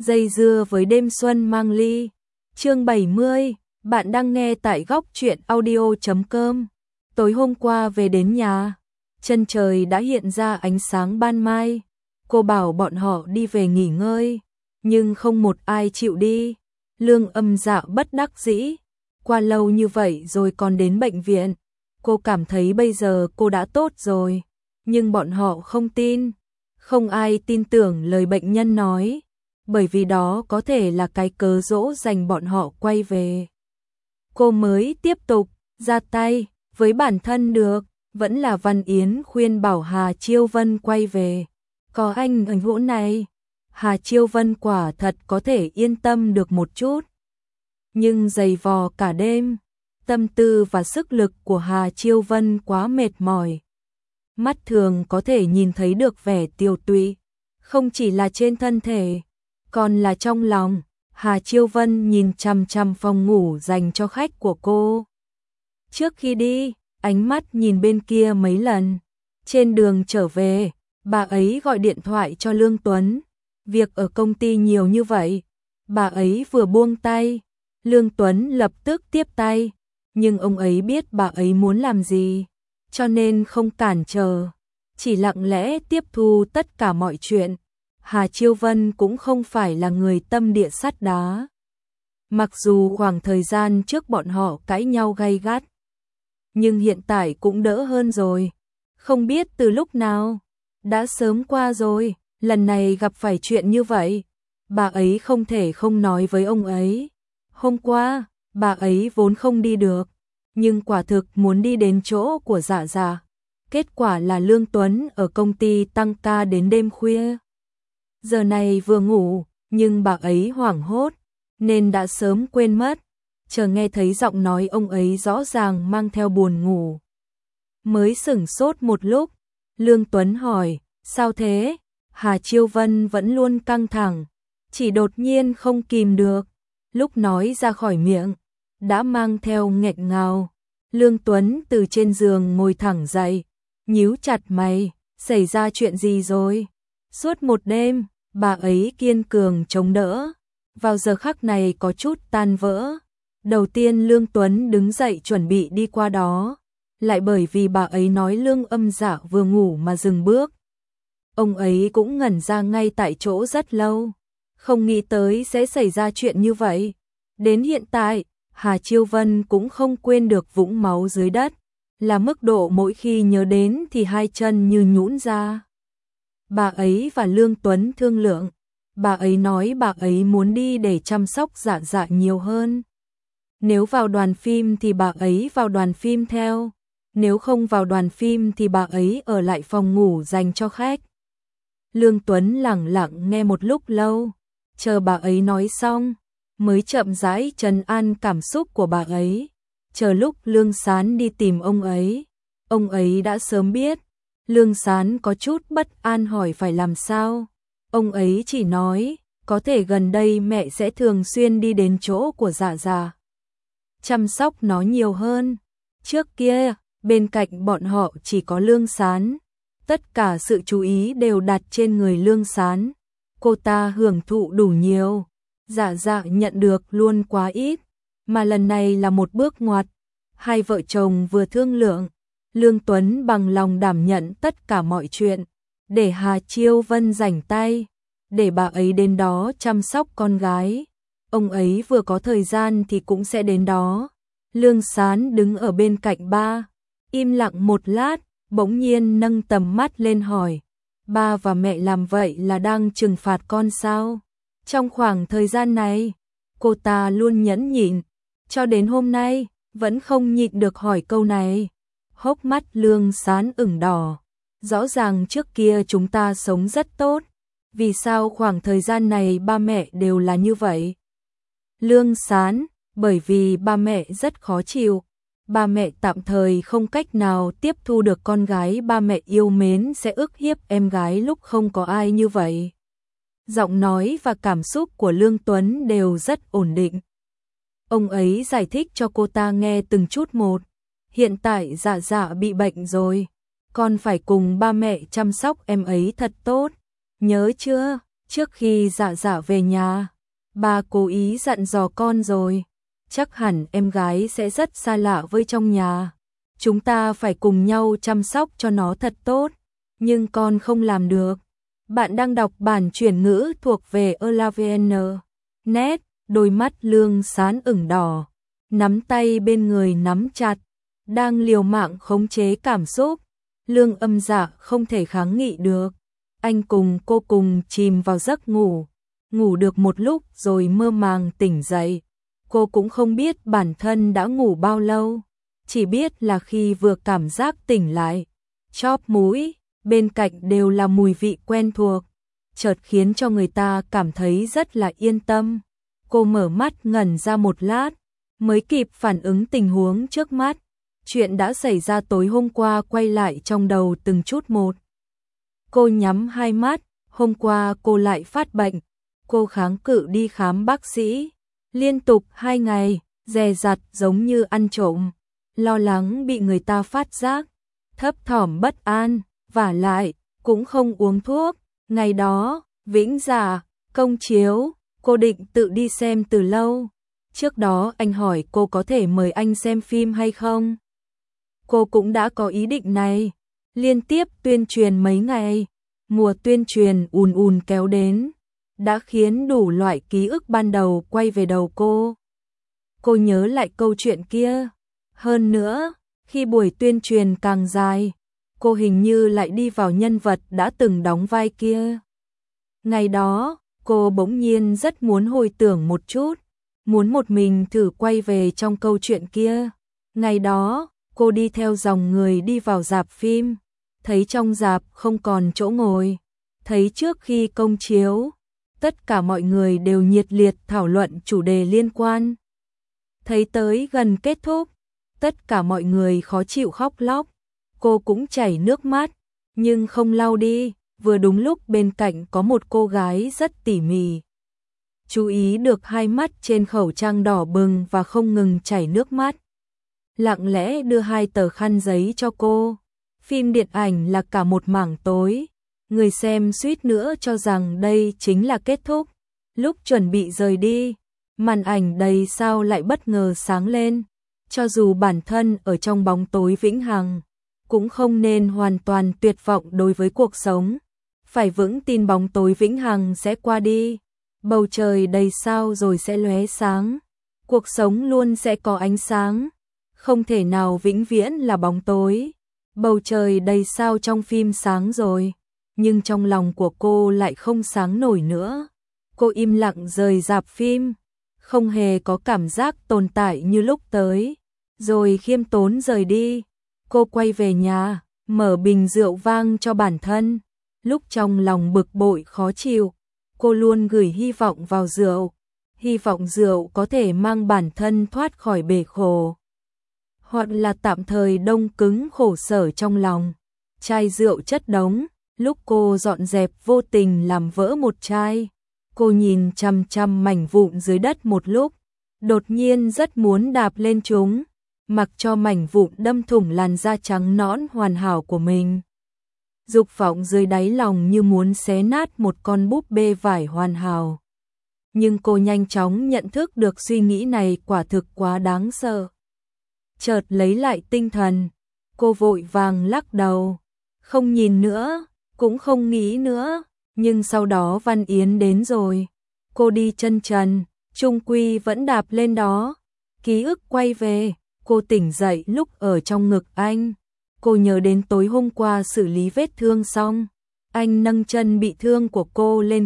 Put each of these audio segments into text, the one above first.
Dây dưa với đêm xuân mang ly. Chương 70, bạn đang nghe tại góc truyện audio.com. Tối hôm qua về đến nhà, chân trời đã hiện ra ánh sáng ban mai. Cô bảo bọn họ đi về nghỉ ngơi, nhưng không một ai chịu đi. Lương Âm Dạ bất đắc dĩ. Qua lâu như vậy rồi còn đến bệnh viện. Cô cảm thấy bây giờ cô đã tốt rồi, nhưng bọn họ không tin. Không ai tin tưởng lời bệnh nhân nói, bởi vì đó có thể là cái cớ dỗ dành bọn họ quay về. Cô mới tiếp tục ra tay với bản thân được, vẫn là Văn Yến khuyên bảo Hà Chiêu Vân quay về. Có anh ở chỗ này, Hà Chiêu Vân quả thật có thể yên tâm được một chút. Nhưng dày vò cả đêm, tâm tư và sức lực của Hà Chiêu Vân quá mệt mỏi. Mắt thường có thể nhìn thấy được vẻ tiều tụy, không chỉ là trên thân thể, còn là trong lòng. Hà Chiêu Vân nhìn chằm chằm phòng ngủ dành cho khách của cô. Trước khi đi, ánh mắt nhìn bên kia mấy lần. Trên đường trở về, bà ấy gọi điện thoại cho Lương Tuấn. Việc ở công ty nhiều như vậy, bà ấy vừa buông tay, Lương Tuấn lập tức tiếp tay. Nhưng ông ấy biết bà ấy muốn làm gì, cho nên không cản trở, chỉ lặng lẽ tiếp thu tất cả mọi chuyện. Hà Chiêu Vân cũng không phải là người tâm địa sắt đá. Mặc dù khoảng thời gian trước bọn họ cãi nhau gay gắt, nhưng hiện tại cũng đỡ hơn rồi. Không biết từ lúc nào, đã sớm qua rồi, lần này gặp phải chuyện như vậy, bà ấy không thể không nói với ông ấy. Hôm qua, bà ấy vốn không đi được, nhưng quả thực muốn đi đến chỗ của Dạ Dạ. Kết quả là Lương Tuấn ở công ty tăng ca đến đêm khuya. Giờ này vừa ngủ, nhưng bà ấy hoảng hốt, nên đã sớm quên mất. Chờ nghe thấy giọng nói ông ấy rõ ràng mang theo buồn ngủ, mới sửng sốt một lúc. Lương Tuấn hỏi, sao thế? Hà Chiêu Vân vẫn luôn căng thẳng, chỉ đột nhiên không kìm được, lúc nói ra khỏi miệng đã mang theo nghẹn ngào. Lương Tuấn từ trên giường ngồi thẳng dậy, nhíu chặt mày, xảy ra chuyện gì rồi? Suốt một đêm, bà ấy kiên cường chống đỡ, vào giờ khắc này có chút tan vỡ. Đầu tiên Lương Tuấn đứng dậy chuẩn bị đi qua đó, lại bởi vì bà ấy nói Lương Âm Dạ vừa ngủ mà dừng bước. Ông ấy cũng ngẩn ra ngay tại chỗ rất lâu, không nghĩ tới sẽ xảy ra chuyện như vậy. Đến hiện tại, Hà Chiêu Vân cũng không quên được vũng máu dưới đất, là mức độ mỗi khi nhớ đến thì hai chân như nhũn ra. Bà ấy và Lương Tuấn thương lượng, bà ấy nói bà ấy muốn đi để chăm sóc Dạ Dạ nhiều hơn. Nếu vào đoàn phim thì bà ấy vào đoàn phim theo, nếu không vào đoàn phim thì bà ấy ở lại phòng ngủ dành cho khách. Lương Tuấn lẳng lặng nghe một lúc lâu, chờ bà ấy nói xong, mới chậm rãi trấn an cảm xúc của bà ấy. Chờ lúc Lương Sán đi tìm ông ấy đã sớm biết. Lương Sán có chút bất an hỏi phải làm sao. Ông ấy chỉ nói, có thể gần đây mẹ sẽ thường xuyên đi đến chỗ của Dạ Dạ, chăm sóc nó nhiều hơn. Trước kia, bên cạnh bọn họ chỉ có Lương Sán, tất cả sự chú ý đều đặt trên người Lương Sán. Cô ta hưởng thụ đủ nhiều, Dạ Dạ nhận được luôn quá ít, mà lần này là một bước ngoặt. Hai vợ chồng vừa thương lượng, Lương Tuấn bằng lòng đảm nhận tất cả mọi chuyện, để Hà Chiêu Vân rảnh tay, để bà ấy đến đó chăm sóc con gái. Ông ấy vừa có thời gian thì cũng sẽ đến đó. Lương Sán đứng ở bên cạnh ba, im lặng một lát, bỗng nhiên nâng tầm mắt lên hỏi, ba và mẹ làm vậy là đang trừng phạt con sao? Trong khoảng thời gian này, cô ta luôn nhẫn nhịn, cho đến hôm nay, vẫn không nhịn được hỏi câu này. Hốc mắt Lương Sán ửng đỏ, rõ ràng trước kia chúng ta sống rất tốt, vì sao khoảng thời gian này ba mẹ đều là như vậy? Lương Sán, bởi vì ba mẹ rất khó chịu, ba mẹ tạm thời không cách nào tiếp thu được con gái ba mẹ yêu mến sẽ ức hiếp em gái lúc không có ai như vậy. Giọng nói và cảm xúc của Lương Tuấn đều rất ổn định. Ông ấy giải thích cho cô ta nghe từng chút một. Hiện tại Dạ Dạ bị bệnh rồi, con phải cùng ba mẹ chăm sóc em ấy thật tốt, nhớ chưa? Trước khi Dạ Dạ về nhà, ba cố ý dặn dò con rồi. Chắc hẳn em gái sẽ rất xa lạ với trong nhà. Chúng ta phải cùng nhau chăm sóc cho nó thật tốt. Nhưng con không làm được. Bạn đang đọc bản chuyển ngữ thuộc về Elavn. Net, đôi mắt Lương Sán ửng đỏ. Nắm tay bên người nắm chặt. Đang liều mạng khống chế cảm xúc. Lương Âm Dạ không thể kháng nghị được. Anh cùng cô cùng chìm vào giấc ngủ. Ngủ được một lúc rồi mơ màng tỉnh dậy. Cô cũng không biết bản thân đã ngủ bao lâu. Chỉ biết là khi vừa cảm giác tỉnh lại, chóp mũi, bên cạnh đều là mùi vị quen thuộc, chợt khiến cho người ta cảm thấy rất là yên tâm. Cô mở mắt ngẩn ra một lát, mới kịp phản ứng tình huống trước mắt. Chuyện đã xảy ra tối hôm qua quay lại trong đầu từng chút một. Cô nhắm hai mắt, hôm qua cô lại phát bệnh. Cô kháng cự đi khám bác sĩ. Liên tục 2 ngày, dè dặt giống như ăn trộm. Lo lắng bị người ta phát giác. Thấp thỏm bất an, vả lại, cũng không uống thuốc. Ngày đó, Vĩnh Dạ, công chiếu, cô định tự đi xem từ lâu. Trước đó anh hỏi cô có thể mời anh xem phim hay không. Cô cũng đã có ý định này. Liên tiếp tuyên truyền mấy ngày, mùa tuyên truyền ùn ùn kéo đến, đã khiến đủ loại ký ức ban đầu quay về đầu cô. Cô nhớ lại câu chuyện kia. Hơn nữa, khi buổi tuyên truyền càng dài, cô hình như lại đi vào nhân vật đã từng đóng vai kia. Ngày đó, cô bỗng nhiên rất muốn hồi tưởng một chút, muốn một mình thử quay về trong câu chuyện kia. Ngày đó, cô đi theo dòng người đi vào rạp phim, thấy trong rạp không còn chỗ ngồi, thấy trước khi công chiếu, tất cả mọi người đều nhiệt liệt thảo luận chủ đề liên quan. Thấy tới gần kết thúc, tất cả mọi người khó chịu khóc lóc, cô cũng chảy nước mắt, nhưng không lau đi, vừa đúng lúc bên cạnh có một cô gái rất tỉ mỉ. Chú ý được hai mắt trên khẩu trang đỏ bừng và không ngừng chảy nước mắt. Lặng lẽ đưa 2 tờ khăn giấy cho cô. Phim điện ảnh là cả một mảng tối. Người xem suýt nữa cho rằng đây chính là kết thúc. Lúc chuẩn bị rời đi, màn ảnh đầy sao lại bất ngờ sáng lên. Cho dù bản thân ở trong bóng tối vĩnh hằng, cũng không nên hoàn toàn tuyệt vọng đối với cuộc sống. Phải vững tin bóng tối vĩnh hằng sẽ qua đi. Bầu trời đầy sao rồi sẽ lóe sáng. Cuộc sống luôn sẽ có ánh sáng. Không thể nào vĩnh viễn là bóng tối. Bầu trời đầy sao trong phim sáng rồi, nhưng trong lòng của cô lại không sáng nổi nữa. Cô im lặng rời rạp phim, không hề có cảm giác tồn tại như lúc tới, rồi khiêm tốn rời đi. Cô quay về nhà, mở bình rượu vang cho bản thân. Lúc trong lòng bực bội khó chịu, cô luôn gửi hy vọng vào rượu, hy vọng rượu có thể mang bản thân thoát khỏi bể khổ, hoặc là tạm thời đông cứng khổ sở trong lòng. Chai rượu chất đống, lúc cô dọn dẹp vô tình làm vỡ một chai. Cô nhìn chằm chằm mảnh vụn dưới đất một lúc, đột nhiên rất muốn đạp lên chúng, mặc cho mảnh vụn đâm thủng làn da trắng nõn hoàn hảo của mình. Dục vọng dưới đáy lòng như muốn xé nát một con búp bê vải hoàn hảo. Nhưng cô nhanh chóng nhận thức được suy nghĩ này quả thực quá đáng sợ. Chợt lấy lại tinh thần, cô vội vàng lắc đầu, không nhìn nữa, cũng không nghĩ nữa, nhưng sau đó Văn Yến đến rồi. Cô đi chân trần, chung quy vẫn đạp lên đó. Ký ức quay về, cô tỉnh dậy lúc ở trong ngực anh. Cô nhớ đến tối hôm qua xử lý vết thương xong, anh nâng chân bị thương của cô lên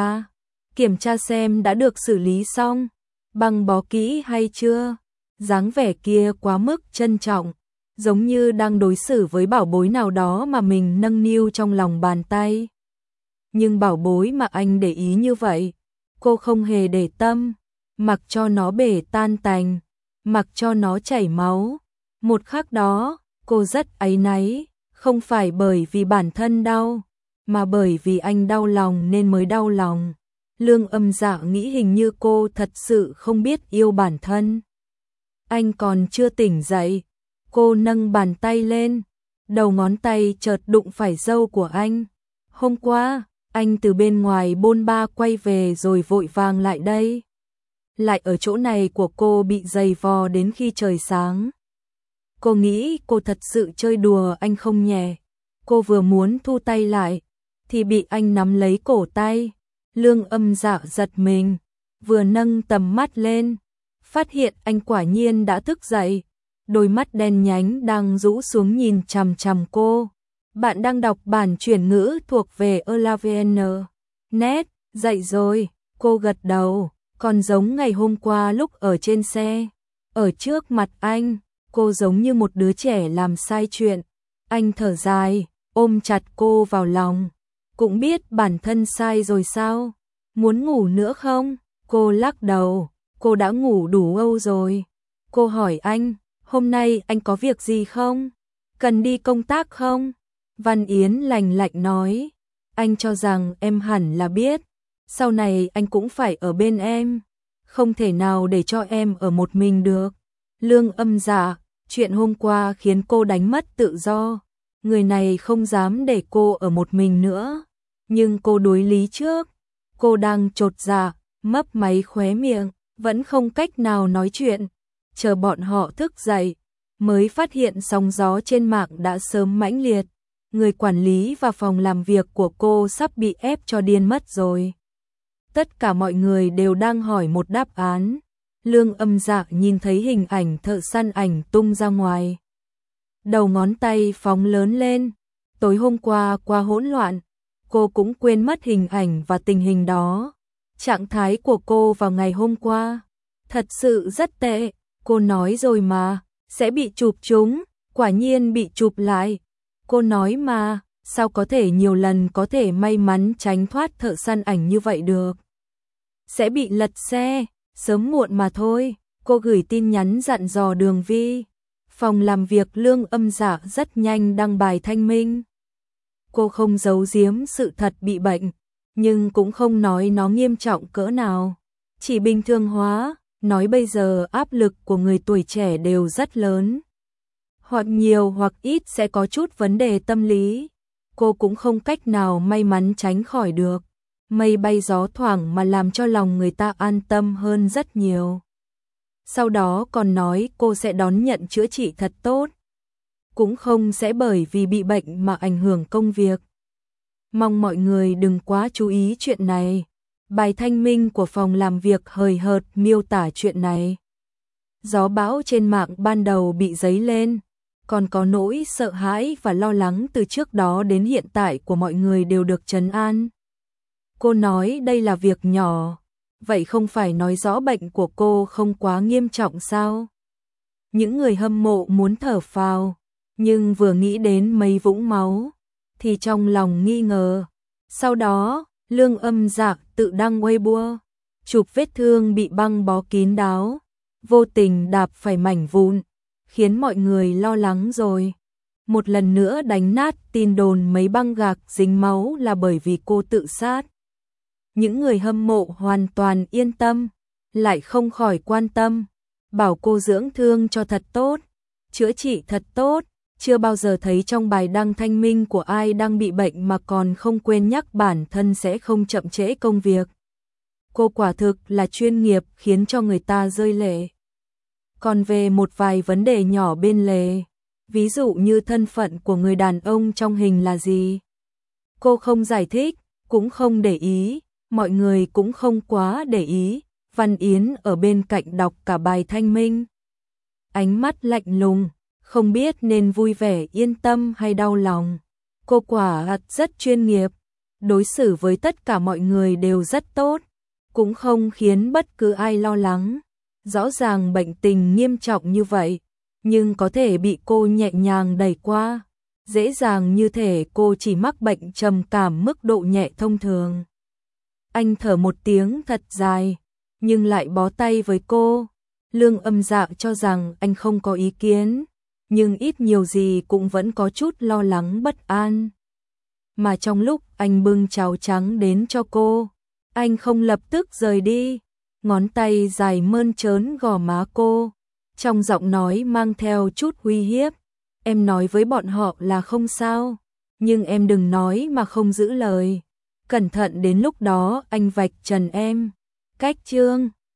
kiểm tra xem đã được xử lý xong, băng bó kỹ hay chưa. Dáng vẻ kia quá mức trân trọng, giống như đang đối xử với bảo bối nào đó mà mình nâng niu trong lòng bàn tay. Nhưng bảo bối mà anh để ý như vậy, cô không hề để tâm, mặc cho nó bể tan tành, mặc cho nó chảy máu. Một khắc đó, cô rất áy náy, không phải bởi vì bản thân đau, mà bởi vì anh đau lòng nên mới đau lòng. Lương Âm Dạ nghĩ hình như cô thật sự không biết yêu bản thân. Anh còn chưa tỉnh dậy, cô nâng bàn tay lên, đầu ngón tay chợt đụng phải râu của anh. Hôm qua, Anh từ bên ngoài bôn ba quay về rồi vội vàng lại đây. Lại ở chỗ này của cô bị giày vò đến khi trời sáng. Cô nghĩ cô thật sự chơi đùa anh không nhẹ. Cô vừa muốn thu tay lại, thì bị anh nắm lấy cổ tay. Lương Âm Dạ giật mình, vừa nâng tầm mắt lên, phát hiện anh quả nhiên đã thức dậy. Đôi mắt đen nhánh đang rũ xuống nhìn chằm chằm cô. Bạn đang đọc bản chuyển ngữ thuộc về ELAVN. Net, dậy rồi, cô gật đầu, còn giống ngày hôm qua lúc ở trên xe. Ở trước mặt anh, cô giống như một đứa trẻ làm sai chuyện. Anh thở dài, ôm chặt cô vào lòng. Cũng biết bản thân sai rồi sao? Muốn ngủ nữa không? Cô lắc đầu, cô đã ngủ đủ lâu rồi. Cô hỏi anh, hôm nay anh có việc gì không? Cần đi công tác không? Văn Yến lạnh lạnh nói, anh cho rằng em hẳn là biết. Sau này anh cũng phải ở bên em. Không thể nào để cho em ở một mình được. Lương Âm Dạ, chuyện hôm qua khiến cô đánh mất tự do. Người này không dám để cô ở một mình nữa. Nhưng cô đối lý trước. Cô đang chột dạ, mấp máy khóe miệng, vẫn không cách nào nói chuyện. Chờ bọn họ thức dậy, mới phát hiện sóng gió trên mạng đã sớm mãnh liệt. Người quản lý và phòng làm việc của cô sắp bị ép cho điên mất rồi. Tất cả mọi người đều đang hỏi một đáp án. Lương Âm Dạ nhìn thấy hình ảnh thợ săn ảnh tung ra ngoài. Đầu ngón tay phóng lớn lên. Tối hôm qua hỗn loạn, cô cũng quên mất hình ảnh và tình hình đó. Trạng thái của cô vào ngày hôm qua thật sự rất tệ. Cô nói rồi mà, sẽ bị chụp chúng, quả nhiên bị chụp lại. Cô nói mà, sao có thể nhiều lần có thể may mắn tránh thoát thợ săn ảnh như vậy được. Sẽ bị lật xe, sớm muộn mà thôi. Cô gửi tin nhắn dặn dò Đường Vi. Phòng làm việc Lương Âm Dạ rất nhanh đăng bài thanh minh. Cô không giấu giếm sự thật bị bệnh, nhưng cũng không nói nó nghiêm trọng cỡ nào. Chỉ bình thường hóa, nói bây giờ áp lực của người tuổi trẻ đều rất lớn. Hoặc nhiều hoặc ít sẽ có chút vấn đề tâm lý. Cô cũng không cách nào may mắn tránh khỏi được. Mây bay gió thoảng mà làm cho lòng người ta an tâm hơn rất nhiều. Sau đó còn nói cô sẽ đón nhận chữa trị thật tốt. Cũng không sẽ bởi vì bị bệnh mà ảnh hưởng công việc. Mong mọi người đừng quá chú ý chuyện này. Bài thanh minh của phòng làm việc hời hợt miêu tả chuyện này. Gió bão trên mạng ban đầu bị dấy lên, còn có nỗi sợ hãi và lo lắng từ trước đó đến hiện tại của mọi người đều được trấn an. Cô nói đây là việc nhỏ, vậy không phải nói rõ bệnh của cô không quá nghiêm trọng sao? Những người hâm mộ muốn thở phào, nhưng vừa nghĩ đến mấy vũng máu, thì trong lòng nghi ngờ. Sau đó, Lương Âm Dạ tự đăng Weibo, chụp vết thương bị băng bó kín đáo, vô tình đạp phải mảnh vụn, khiến mọi người lo lắng rồi. Một lần nữa đánh nát tin đồn mấy băng gạc dính máu là bởi vì cô tự sát. Những người hâm mộ hoàn toàn yên tâm, lại không khỏi quan tâm, bảo cô dưỡng thương cho thật tốt, chữa trị thật tốt. Chưa bao giờ thấy trong bài đăng thanh minh của ai đang bị bệnh mà còn không quên nhắc bản thân sẽ không chậm trễ công việc. Cô quả thực là chuyên nghiệp khiến cho người ta rơi lệ. Còn về một vài vấn đề nhỏ bên lề, ví dụ như thân phận của người đàn ông trong hình là gì, cô không giải thích, cũng không để ý, mọi người cũng không quá để ý. Văn Yến ở bên cạnh đọc cả bài thanh minh. Ánh mắt lạnh lùng, không biết nên vui vẻ yên tâm hay đau lòng. Cô quả thật rất chuyên nghiệp, đối xử với tất cả mọi người đều rất tốt, cũng không khiến bất cứ ai lo lắng. Rõ ràng bệnh tình nghiêm trọng như vậy, nhưng có thể bị cô nhẹ nhàng đẩy qua. Dễ dàng như thể cô chỉ mắc bệnh trầm cảm mức độ nhẹ thông thường. Anh thở một tiếng thật dài, nhưng lại bó tay với cô. Lương Âm Dạ cho rằng anh không có ý kiến, nhưng ít nhiều gì cũng vẫn có chút lo lắng bất an. Mà trong lúc anh bưng cháo trắng đến cho cô, anh không lập tức rời đi, ngón tay dài mơn trớn gò má cô, trong giọng nói mang theo chút uy hiếp. Em nói với bọn họ là không sao, nhưng em đừng nói mà không giữ lời. cẩn thận đến lúc đó anh vạch trần em. Cách chương